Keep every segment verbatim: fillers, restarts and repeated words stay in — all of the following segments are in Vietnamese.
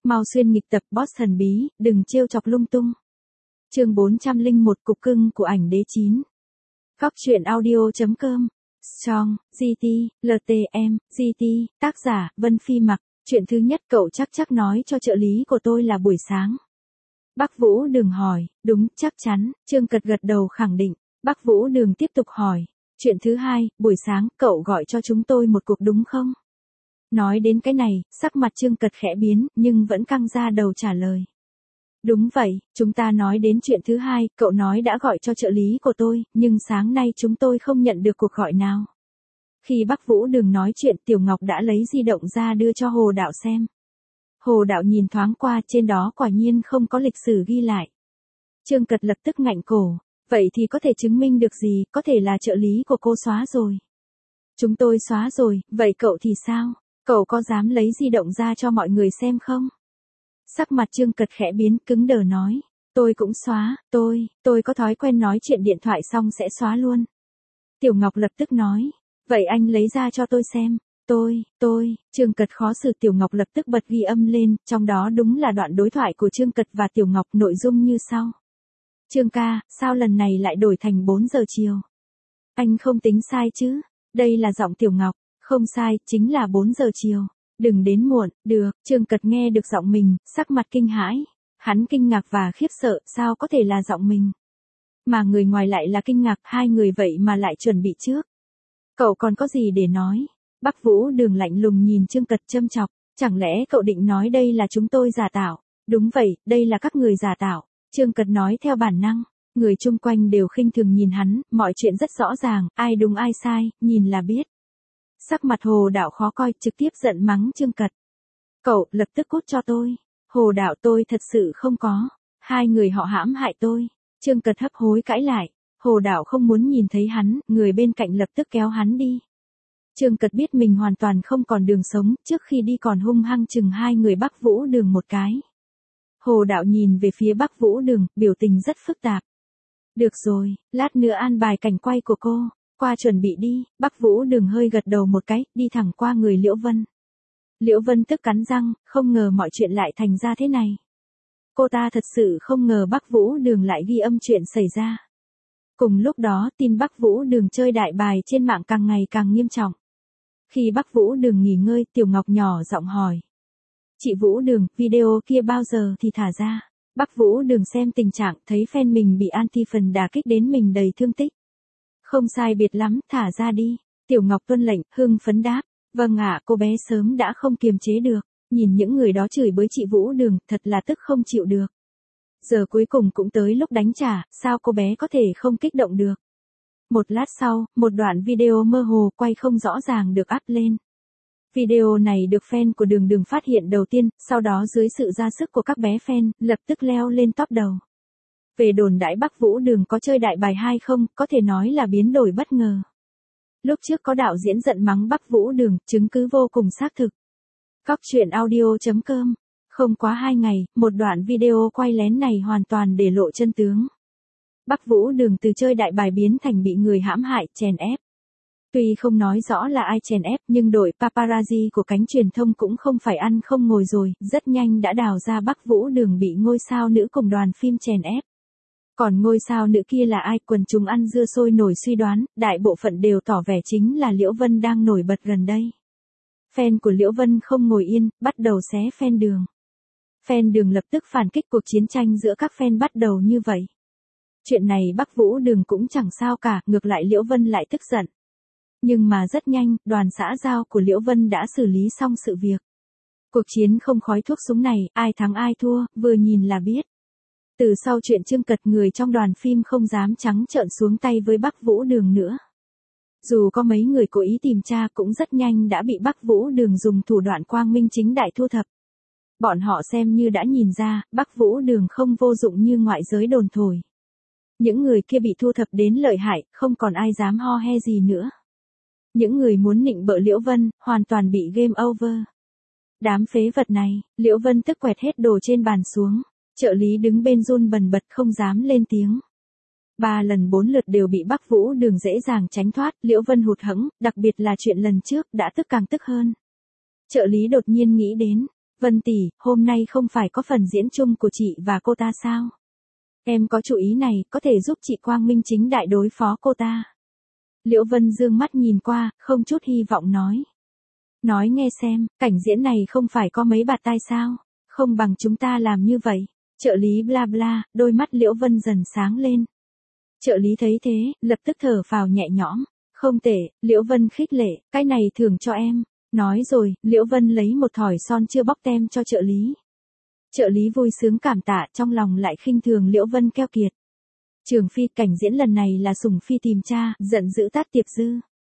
Mau xuyên nghịch tập boss thần bí, đừng trêu chọc lung tung. Chương bốn trăm lẻ một cục cưng của ảnh đế chín. Góc truyện audio.com. Strong, giê tê, lờ tê em, giê tê, tác giả, Vân Phi Mặc. Chuyện thứ nhất cậu chắc chắc nói cho trợ lý của tôi là buổi sáng. Bắc Vũ Đường hỏi, đúng, chắc chắn, Trương Cật gật đầu khẳng định. Bắc Vũ Đường tiếp tục hỏi, chuyện thứ hai, buổi sáng, cậu gọi cho chúng tôi một cuộc đúng không? Nói đến cái này, sắc mặt Trương Cật khẽ biến, nhưng vẫn căng ra đầu trả lời. Đúng vậy, chúng ta nói đến chuyện thứ hai, cậu nói đã gọi cho trợ lý của tôi, nhưng sáng nay chúng tôi không nhận được cuộc gọi nào. Khi Bắc Vũ Đường nói chuyện, Tiểu Ngọc đã lấy di động ra đưa cho Hồ Đạo xem. Hồ Đạo nhìn thoáng qua, trên đó quả nhiên không có lịch sử ghi lại. Trương Cật lập tức ngạnh cổ, vậy thì có thể chứng minh được gì, có thể là trợ lý của cô xóa rồi. Chúng tôi xóa rồi, vậy cậu thì sao? Cậu có dám lấy di động ra cho mọi người xem không? Sắc mặt Trương Cật khẽ biến, cứng đờ nói. Tôi cũng xóa, tôi, tôi có thói quen nói chuyện điện thoại xong sẽ xóa luôn. Tiểu Ngọc lập tức nói. Vậy anh lấy ra cho tôi xem. Tôi, tôi, Trương Cật khó xử. Tiểu Ngọc lập tức bật ghi âm lên, trong đó đúng là đoạn đối thoại của Trương Cật và Tiểu Ngọc, nội dung như sau. Trương ca, sao lần này lại đổi thành bốn giờ chiều? Anh không tính sai chứ? Đây là giọng Tiểu Ngọc. Không sai, chính là bốn giờ chiều. Đừng đến muộn, được. Trương Cật nghe được giọng mình, sắc mặt kinh hãi. Hắn kinh ngạc và khiếp sợ, sao có thể là giọng mình? Mà người ngoài lại là kinh ngạc, hai người vậy mà lại chuẩn bị trước. Cậu còn có gì để nói? Bắc Vũ Đường lạnh lùng nhìn Trương Cật châm chọc. Chẳng lẽ cậu định nói đây là chúng tôi giả tạo? Đúng vậy, đây là các người giả tạo. Trương Cật nói theo bản năng. Người chung quanh đều khinh thường nhìn hắn, mọi chuyện rất rõ ràng, ai đúng ai sai, nhìn là biết. Sắc mặt Hồ Đạo khó coi, trực tiếp giận mắng Trương Cật. Cậu, lập tức cút cho tôi. Hồ Đạo, tôi thật sự không có. Hai người họ hãm hại tôi. Trương Cật hấp hối cãi lại. Hồ Đạo không muốn nhìn thấy hắn, người bên cạnh lập tức kéo hắn đi. Trương Cật biết mình hoàn toàn không còn đường sống, trước khi đi còn hung hăng chừng hai người Bắc Vũ Đường một cái. Hồ Đạo nhìn về phía Bắc Vũ Đường, biểu tình rất phức tạp. Được rồi, lát nữa an bài cảnh quay của cô. Qua chuẩn bị đi. Bắc Vũ Đường hơi gật đầu một cái, đi thẳng qua người Liễu Vân. Liễu Vân tức cắn răng, không ngờ mọi chuyện lại thành ra thế này. Cô ta thật sự không ngờ Bắc Vũ Đường lại ghi âm chuyện xảy ra. Cùng lúc đó, tin Bắc Vũ Đường chơi đại bài trên mạng càng ngày càng nghiêm trọng. Khi Bắc Vũ Đường nghỉ ngơi, Tiểu Ngọc nhỏ giọng hỏi. Chị Vũ Đường, video kia bao giờ thì thả ra? Bắc Vũ Đường xem tình trạng, thấy fan mình bị anti-fan đả kích đến mình đầy thương tích. Không sai biệt lắm, thả ra đi. Tiểu Ngọc tuân lệnh, hưng phấn đáp. Vâng ạ, cô bé sớm đã không kiềm chế được. Nhìn những người đó chửi bới chị Vũ Đường, thật là tức không chịu được. Giờ cuối cùng cũng tới lúc đánh trả, sao cô bé có thể không kích động được. Một lát sau, một đoạn video mơ hồ quay không rõ ràng được up lên. Video này được fan của Đường Đường phát hiện đầu tiên, sau đó dưới sự ra sức của các bé fan, lập tức leo lên top đầu. Về đồn đãi Bắc Vũ Đường có chơi đại bài hay không, có thể nói là biến đổi bất ngờ. Lúc trước có đạo diễn giận mắng Bắc Vũ Đường, chứng cứ vô cùng xác thực. Góc truyện audio.com. Không quá hai ngày, một đoạn video quay lén này hoàn toàn để lộ chân tướng. Bắc Vũ Đường từ chơi đại bài biến thành bị người hãm hại, chèn ép. Tuy không nói rõ là ai chèn ép, nhưng đội paparazzi của cánh truyền thông cũng không phải ăn không ngồi rồi, rất nhanh đã đào ra Bắc Vũ Đường bị ngôi sao nữ cùng đoàn phim chèn ép. Còn ngôi sao nữ kia là ai, quần chúng ăn dưa sôi nổi suy đoán, đại bộ phận đều tỏ vẻ chính là Liễu Vân đang nổi bật gần đây. Fan của Liễu Vân không ngồi yên, bắt đầu xé fan Đường. Fan Đường lập tức phản kích, cuộc chiến tranh giữa các fan bắt đầu như vậy. Chuyện này Bắc Vũ Đường cũng chẳng sao cả, ngược lại Liễu Vân lại tức giận. Nhưng mà rất nhanh, đoàn xã giao của Liễu Vân đã xử lý xong sự việc. Cuộc chiến không khói thuốc súng này, ai thắng ai thua, vừa nhìn là biết. Từ sau chuyện Trương Cật, người trong đoàn phim không dám trắng trợn xuống tay với Bắc Vũ Đường nữa. Dù có mấy người cố ý tìm tra cũng rất nhanh đã bị Bắc Vũ Đường dùng thủ đoạn quang minh chính đại thu thập. Bọn họ xem như đã nhìn ra, Bắc Vũ Đường không vô dụng như ngoại giới đồn thổi. Những người kia bị thu thập đến lợi hại, không còn ai dám ho he gì nữa. Những người muốn nịnh bợ Liễu Vân, hoàn toàn bị game over. Đám phế vật này, Liễu Vân tức quẹt hết đồ trên bàn xuống. Trợ lý đứng bên run bần bật không dám lên tiếng. Ba lần bốn lượt đều bị Bắc Vũ Đường dễ dàng tránh thoát, Liễu Vân hụt hẫng, đặc biệt là chuyện lần trước đã tức càng tức hơn. Trợ lý đột nhiên nghĩ đến, Vân tỷ, hôm nay không phải có phần diễn chung của chị và cô ta sao? Em có chủ ý này, có thể giúp chị quang minh chính đại đối phó cô ta. Liễu Vân dương mắt nhìn qua, không chút hy vọng nói. Nói nghe xem, cảnh diễn này không phải có mấy bạt tai sao? Không bằng chúng ta làm như vậy. Trợ lý bla bla, đôi mắt Liễu Vân dần sáng lên. Trợ lý thấy thế, lập tức thở phào nhẹ nhõm. Không tệ, Liễu Vân khích lệ, cái này thưởng cho em. Nói rồi, Liễu Vân lấy một thỏi son chưa bóc tem cho trợ lý. Trợ lý vui sướng cảm tạ, trong lòng lại khinh thường Liễu Vân keo kiệt. Trường Phi, cảnh diễn lần này là Sùng Phi tìm cha, giận dữ tát Tiệp Dư.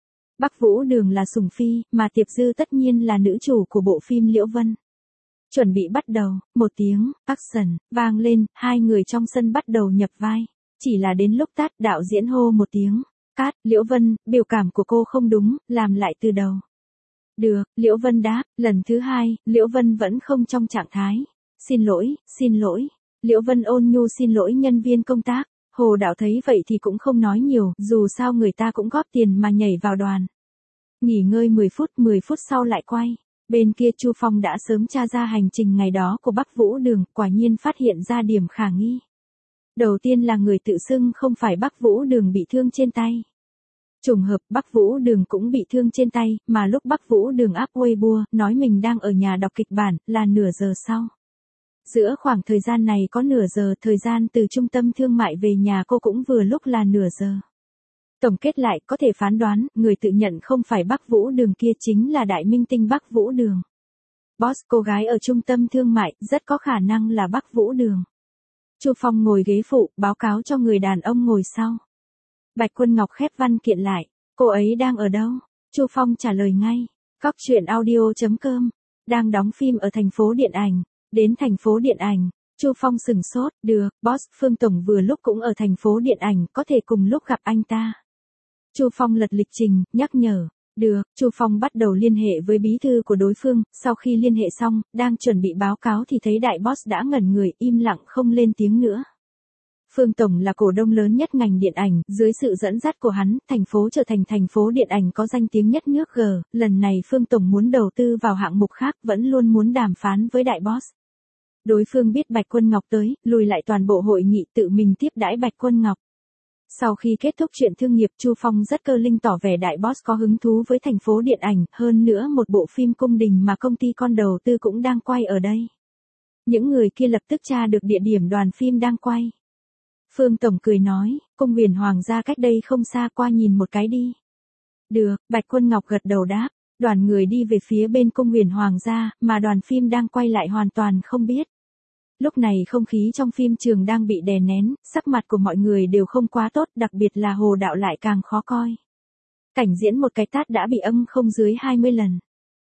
Bắc Vũ Đường là Sùng Phi, mà Tiệp Dư tất nhiên là nữ chủ của bộ phim Liễu Vân. Chuẩn bị bắt đầu, một tiếng, action, vang lên, hai người trong sân bắt đầu nhập vai. Chỉ là đến lúc tát, đạo diễn hô một tiếng, cát, Liễu Vân, biểu cảm của cô không đúng, làm lại từ đầu. Được, Liễu Vân đáp, lần thứ hai, Liễu Vân vẫn không trong trạng thái. Xin lỗi, xin lỗi. Liễu Vân ôn nhu xin lỗi nhân viên công tác. Hồ Đạo thấy vậy thì cũng không nói nhiều, dù sao người ta cũng góp tiền mà nhảy vào đoàn. Nghỉ ngơi mười phút, mười phút sau lại quay. Bên kia Chu Phong đã sớm tra ra hành trình ngày đó của Bắc Vũ Đường, quả nhiên phát hiện ra điểm khả nghi. Đầu tiên là người tự xưng không phải Bắc Vũ Đường bị thương trên tay. Trùng hợp Bắc Vũ Đường cũng bị thương trên tay, mà lúc Bắc Vũ Đường up Weibo, nói mình đang ở nhà đọc kịch bản, là nửa giờ sau. Giữa khoảng thời gian này có nửa giờ, thời gian từ trung tâm thương mại về nhà cô cũng vừa lúc là nửa giờ. Tổng kết lại, có thể phán đoán, người tự nhận không phải Bắc Vũ Đường kia chính là đại minh tinh Bắc Vũ Đường. Boss, cô gái ở trung tâm thương mại, rất có khả năng là Bắc Vũ Đường. Chu Phong ngồi ghế phụ, báo cáo cho người đàn ông ngồi sau. Bạch Quân Ngọc khép văn kiện lại, cô ấy đang ở đâu? Chu Phong trả lời ngay, Cóc truyện audio chấm com, đang đóng phim ở thành phố điện ảnh. Đến thành phố điện ảnh, Chu Phong sừng sốt, được, boss, Phương Tổng vừa lúc cũng ở thành phố điện ảnh, có thể cùng lúc gặp anh ta. Chu Phong lật lịch trình, nhắc nhở, được, Chu Phong bắt đầu liên hệ với bí thư của đối phương, sau khi liên hệ xong, đang chuẩn bị báo cáo thì thấy đại boss đã ngẩn người, im lặng không lên tiếng nữa. Phương Tổng là cổ đông lớn nhất ngành điện ảnh, dưới sự dẫn dắt của hắn, thành phố trở thành thành phố điện ảnh có danh tiếng nhất nước G, lần này Phương Tổng muốn đầu tư vào hạng mục khác, vẫn luôn muốn đàm phán với đại boss. Đối phương biết Bạch Quân Ngọc tới, lùi lại toàn bộ hội nghị tự mình tiếp đãi Bạch Quân Ngọc. Sau khi kết thúc chuyện thương nghiệp, Chu Phong rất cơ linh tỏ vẻ đại boss có hứng thú với thành phố điện ảnh, hơn nữa một bộ phim cung đình mà công ty con đầu tư cũng đang quay ở đây. Những người kia lập tức tra được địa điểm đoàn phim đang quay. Phương Tổng cười nói, cung huyền hoàng gia cách đây không xa, qua nhìn một cái đi. Được, Bạch Quân Ngọc gật đầu đáp, đoàn người đi về phía bên cung huyền hoàng gia, mà đoàn phim đang quay lại hoàn toàn không biết. Lúc này không khí trong phim trường đang bị đè nén, sắc mặt của mọi người đều không quá tốt, đặc biệt là Hồ Đạo lại càng khó coi. Cảnh diễn một cái tát đã bị âm không dưới hai mươi lần.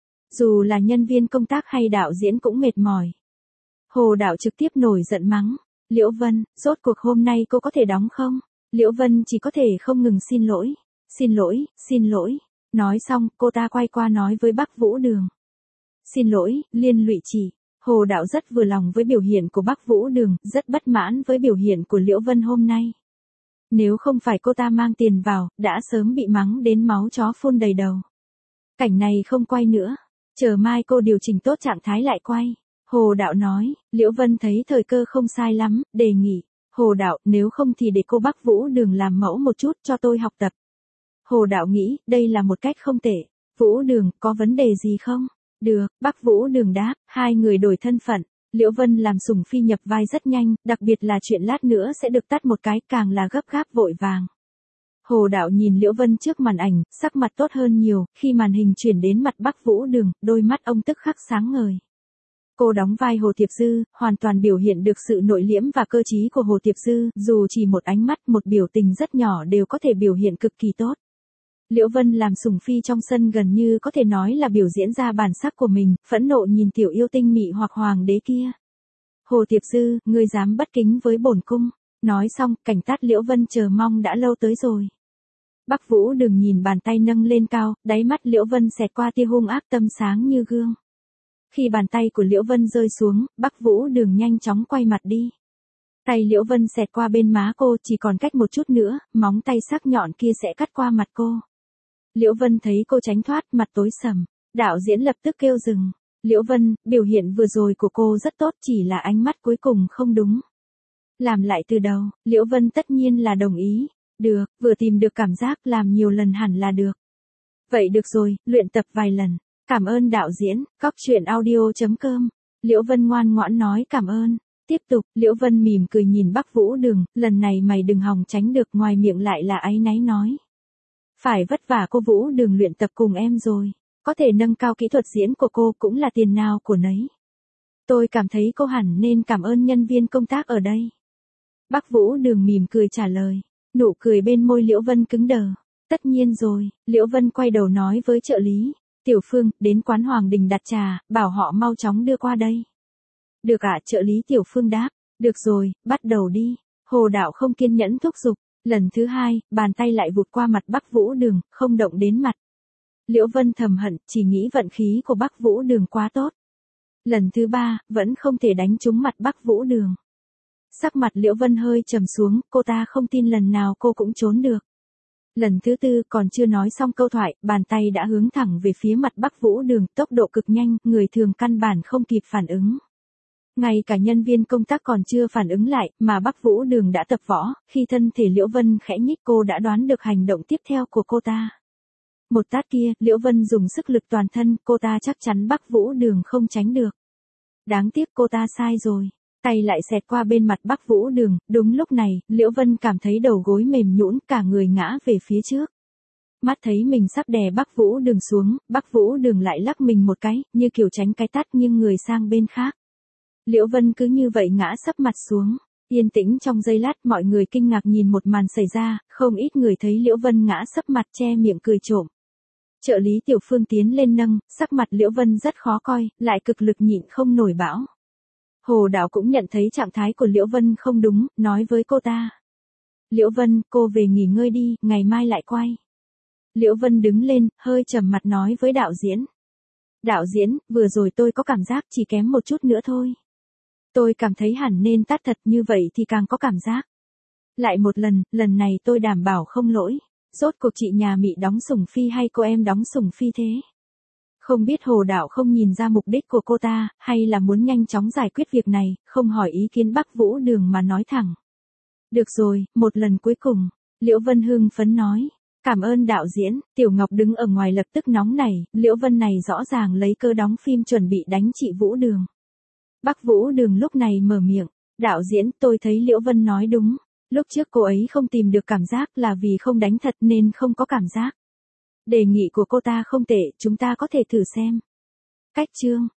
Dù là nhân viên công tác hay đạo diễn cũng mệt mỏi. Hồ Đạo trực tiếp nổi giận mắng. Liễu Vân, rốt cuộc hôm nay cô có thể đóng không? Liễu Vân chỉ có thể không ngừng xin lỗi. Xin lỗi, xin lỗi. Nói xong, cô ta quay qua nói với Bắc Vũ Đường. Xin lỗi, liên lụy chị. Hồ Đạo rất vừa lòng với biểu hiện của Bắc Vũ Đường, rất bất mãn với biểu hiện của Liễu Vân hôm nay. Nếu không phải cô ta mang tiền vào, đã sớm bị mắng đến máu chó phun đầy đầu. Cảnh này không quay nữa. Chờ mai cô điều chỉnh tốt trạng thái lại quay. Hồ Đạo nói, Liễu Vân thấy thời cơ không sai lắm, đề nghị. Hồ Đạo, nếu không thì để cô Bắc Vũ Đường làm mẫu một chút cho tôi học tập. Hồ Đạo nghĩ, đây là một cách không tệ. Vũ Đường, có vấn đề gì không? Được, Bắc Vũ Đường đáp, hai người đổi thân phận. Liễu Vân làm Sùng Phi nhập vai rất nhanh, đặc biệt là chuyện lát nữa sẽ được tắt một cái, càng là gấp gáp vội vàng. Hồ Đạo nhìn Liễu Vân trước màn ảnh, sắc mặt tốt hơn nhiều, khi màn hình chuyển đến mặt Bắc Vũ Đường, đôi mắt ông tức khắc sáng ngời. Cô đóng vai Hồ Tiệp Dư, hoàn toàn biểu hiện được sự nội liễm và cơ trí của Hồ Tiệp Dư, dù chỉ một ánh mắt, một biểu tình rất nhỏ đều có thể biểu hiện cực kỳ tốt. Liễu Vân làm Sùng Phi trong sân gần như có thể nói là biểu diễn ra bản sắc của mình, phẫn nộ nhìn tiểu yêu tinh mị hoặc hoàng đế kia. Hồ Tiệp Dư, ngươi dám bất kính với bổn cung. Nói xong, cảnh tát Liễu Vân chờ mong đã lâu tới rồi. Bắc Vũ Đường nhìn bàn tay nâng lên cao, đáy mắt Liễu Vân xẹt qua tia hung ác, tâm sáng như gương. Khi bàn tay của Liễu Vân rơi xuống, Bắc Vũ Đường nhanh chóng quay mặt đi. Tay Liễu Vân xẹt qua bên má cô, chỉ còn cách một chút nữa, móng tay sắc nhọn kia sẽ cắt qua mặt cô. Liễu Vân thấy cô tránh thoát, mặt tối sầm. Đạo diễn lập tức kêu dừng. Liễu Vân, biểu hiện vừa rồi của cô rất tốt, chỉ là ánh mắt cuối cùng không đúng. Làm lại từ đầu, Liễu Vân tất nhiên là đồng ý. Được, vừa tìm được cảm giác, làm nhiều lần hẳn là được. Vậy được rồi, luyện tập vài lần. Cảm ơn đạo diễn, cóc truyện audio chấm com. Liễu Vân ngoan ngoãn nói cảm ơn. Tiếp tục, Liễu Vân mỉm cười nhìn Bắc Vũ Đường, lần này mày đừng hòng tránh được, ngoài miệng lại là áy náy nói. Phải vất vả cô Vũ Đường luyện tập cùng em rồi. Có thể nâng cao kỹ thuật diễn của cô cũng là tiền nào của nấy. Tôi cảm thấy cô hẳn nên cảm ơn nhân viên công tác ở đây. Bắc Vũ Đường mỉm cười trả lời. Nụ cười bên môi Liễu Vân cứng đờ. Tất nhiên rồi, Liễu Vân quay đầu nói với trợ lý. Tiểu Phương, đến quán Hoàng Đình đặt trà, bảo họ mau chóng đưa qua đây. Được ạ, trợ lý Tiểu Phương đáp. Được rồi, bắt đầu đi. Hồ Đạo không kiên nhẫn thúc giục. Lần thứ hai, bàn tay lại vụt qua mặt Bắc Vũ Đường, không động đến mặt. Liễu Vân thầm hận, chỉ nghĩ vận khí của Bắc Vũ Đường quá tốt. Lần thứ ba, vẫn không thể đánh trúng mặt Bắc Vũ Đường. Sắc mặt Liễu Vân hơi trầm xuống, cô ta không tin lần nào cô cũng trốn được. Lần thứ tư, còn chưa nói xong câu thoại, bàn tay đã hướng thẳng về phía mặt Bắc Vũ Đường, tốc độ cực nhanh, người thường căn bản không kịp phản ứng. Ngay cả nhân viên công tác còn chưa phản ứng lại, mà Bắc Vũ Đường đã tập võ, khi thân thể Liễu Vân khẽ nhích cô đã đoán được hành động tiếp theo của cô ta. Một tát kia, Liễu Vân dùng sức lực toàn thân, cô ta chắc chắn Bắc Vũ Đường không tránh được. Đáng tiếc cô ta sai rồi. Tay lại xẹt qua bên mặt Bắc Vũ Đường, đúng lúc này, Liễu Vân cảm thấy đầu gối mềm nhũn, cả người ngã về phía trước. Mắt thấy mình sắp đè Bắc Vũ Đường xuống, Bắc Vũ Đường lại lắc mình một cái, như kiểu tránh cái tát nhưng người sang bên khác. Liễu Vân cứ như vậy ngã sấp mặt xuống. Yên tĩnh trong giây lát, mọi người kinh ngạc nhìn một màn xảy ra, không ít người thấy Liễu Vân ngã sấp mặt che miệng cười trộm. Trợ lý Tiểu Phương tiến lên nâng, sắc mặt Liễu Vân rất khó coi, lại cực lực nhịn không nổi bão. Hồ Đạo cũng nhận thấy trạng thái của Liễu Vân không đúng, nói với cô ta. Liễu Vân, cô về nghỉ ngơi đi, ngày mai lại quay. Liễu Vân đứng lên, hơi trầm mặt nói với đạo diễn. Đạo diễn, vừa rồi tôi có cảm giác chỉ kém một chút nữa thôi. Tôi cảm thấy hẳn nên tát thật, như vậy thì càng có cảm giác. Lại một lần, lần này tôi đảm bảo không lỗi. Rốt cuộc chị nhà Mị đóng Sủng Phi hay cô em đóng Sủng Phi thế? Không biết Hồ Đạo không nhìn ra mục đích của cô ta, hay là muốn nhanh chóng giải quyết việc này, không hỏi ý kiến Bắc Vũ Đường mà nói thẳng. Được rồi, một lần cuối cùng, Liễu Vân hưng phấn nói. Cảm ơn đạo diễn. Tiểu Ngọc đứng ở ngoài lập tức nóng nảy, Liễu Vân này rõ ràng lấy cơ đóng phim chuẩn bị đánh chị Vũ Đường. Bắc Vũ Đường lúc này mở miệng. Đạo diễn, tôi thấy Liễu Vân nói đúng. Lúc trước cô ấy không tìm được cảm giác là vì không đánh thật nên không có cảm giác. Đề nghị của cô ta không tệ, chúng ta có thể thử xem. Cách chương.